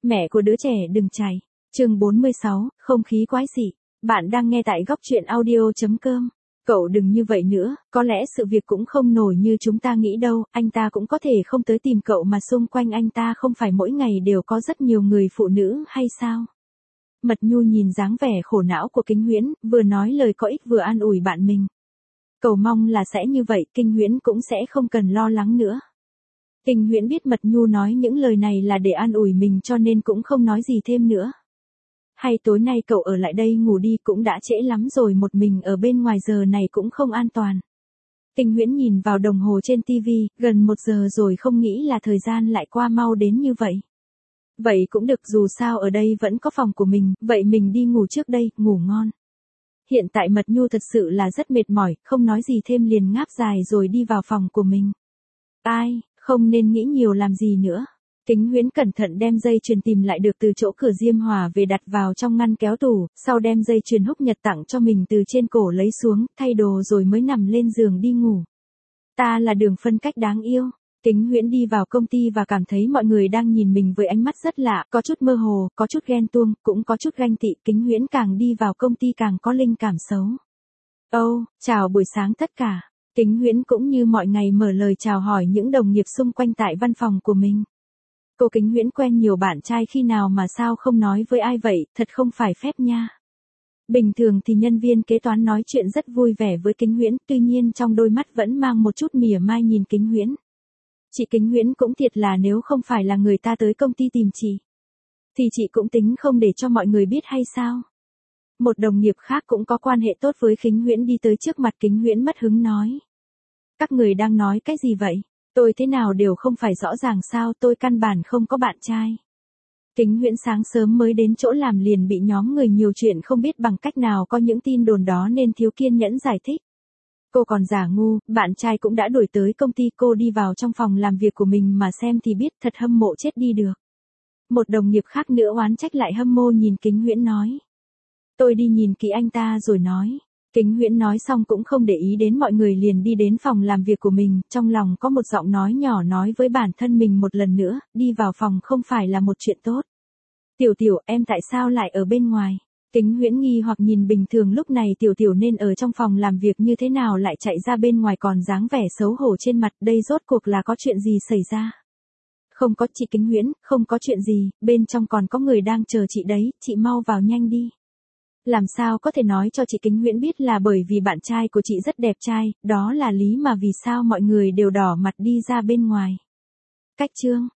Mẹ của đứa trẻ đừng chạy. Chương 46, không khí quái dị. Bạn đang nghe tại góc truyện audio.com. Cậu đừng như vậy nữa, có lẽ sự việc cũng không nổi như chúng ta nghĩ đâu, anh ta cũng có thể không tới tìm cậu mà xung quanh anh ta không phải mỗi ngày đều có rất nhiều người phụ nữ hay sao? Mật Nhu nhìn dáng vẻ khổ não của Kính Huyễn, vừa nói lời có ích vừa an ủi bạn mình. Cầu mong là sẽ như vậy, Kinh Huyễn cũng sẽ không cần lo lắng nữa. Kinh Huyễn biết Mật Nhu nói những lời này là để an ủi mình cho nên cũng không nói gì thêm nữa. Hay tối nay cậu ở lại đây ngủ đi, cũng đã trễ lắm rồi, một mình ở bên ngoài giờ này cũng không an toàn. Kinh Huyễn nhìn vào đồng hồ trên tivi, gần 1 giờ rồi, không nghĩ là thời gian lại qua mau đến như vậy. Vậy cũng được, dù sao ở đây vẫn có phòng của mình, vậy mình đi ngủ trước đây, ngủ ngon. Hiện tại Mật Nhu thật sự là rất mệt mỏi, không nói gì thêm liền ngáp dài rồi đi vào phòng của mình. Ai, không nên nghĩ nhiều làm gì nữa. Kính Huyễn cẩn thận đem dây chuyền tìm lại được từ chỗ cửa diêm hòa về đặt vào trong ngăn kéo tủ, sau đem dây chuyền Húc Nhật tặng cho mình từ trên cổ lấy xuống, thay đồ rồi mới nằm lên giường đi ngủ. Ta là Đường Phân Cách đáng yêu. Kính Huyễn đi vào công ty và cảm thấy mọi người đang nhìn mình với ánh mắt rất lạ, có chút mơ hồ, có chút ghen tuông, cũng có chút ganh tị. Kính Huyễn càng đi vào công ty càng có linh cảm xấu. Chào buổi sáng tất cả. Kính Huyễn cũng như mọi ngày mở lời chào hỏi những đồng nghiệp xung quanh tại văn phòng của mình. Cô Kính Huyễn quen nhiều bạn trai khi nào mà sao không nói với ai vậy, thật không phải phép nha. Bình thường thì nhân viên kế toán nói chuyện rất vui vẻ với Kính Huyễn, tuy nhiên trong đôi mắt vẫn mang một chút mỉa mai nhìn Kính Huyễn. Chị Kính Huyễn cũng thiệt là, nếu không phải là người ta tới công ty tìm chị, thì chị cũng tính không để cho mọi người biết hay sao? Một đồng nghiệp khác cũng có quan hệ tốt với Kính Huyễn đi tới trước mặt Kính Huyễn mất hứng nói. Các người đang nói cái gì vậy? Tôi thế nào đều không phải rõ ràng sao, tôi căn bản không có bạn trai. Kính Huyễn sáng sớm mới đến chỗ làm liền bị nhóm người nhiều chuyện không biết bằng cách nào có những tin đồn đó nên thiếu kiên nhẫn giải thích. Cô còn giả ngu, bạn trai cũng đã đuổi tới công ty, cô đi vào trong phòng làm việc của mình mà xem thì biết, thật hâm mộ chết đi được. Một đồng nghiệp khác nữa oán trách lại hâm mộ nhìn Kính Huyễn nói. Tôi đi nhìn kỹ anh ta rồi nói. Kính Huyễn nói xong cũng không để ý đến mọi người liền đi đến phòng làm việc của mình, trong lòng có một giọng nói nhỏ nói với bản thân mình một lần nữa, đi vào phòng không phải là một chuyện tốt. Tiểu Tiểu, em tại sao lại ở bên ngoài? Kính Huyễn nghi hoặc nhìn, bình thường lúc này Tiểu Tiểu nên ở trong phòng làm việc, như thế nào lại chạy ra bên ngoài, còn dáng vẻ xấu hổ trên mặt, đây rốt cuộc là có chuyện gì xảy ra? Không có chị Kính Huyễn, không có chuyện gì, bên trong còn có người đang chờ chị đấy, chị mau vào nhanh đi. Làm sao có thể nói cho chị Kính Huyễn biết là bởi vì bạn trai của chị rất đẹp trai, đó là lý mà vì sao mọi người đều đỏ mặt đi ra bên ngoài. Cách chương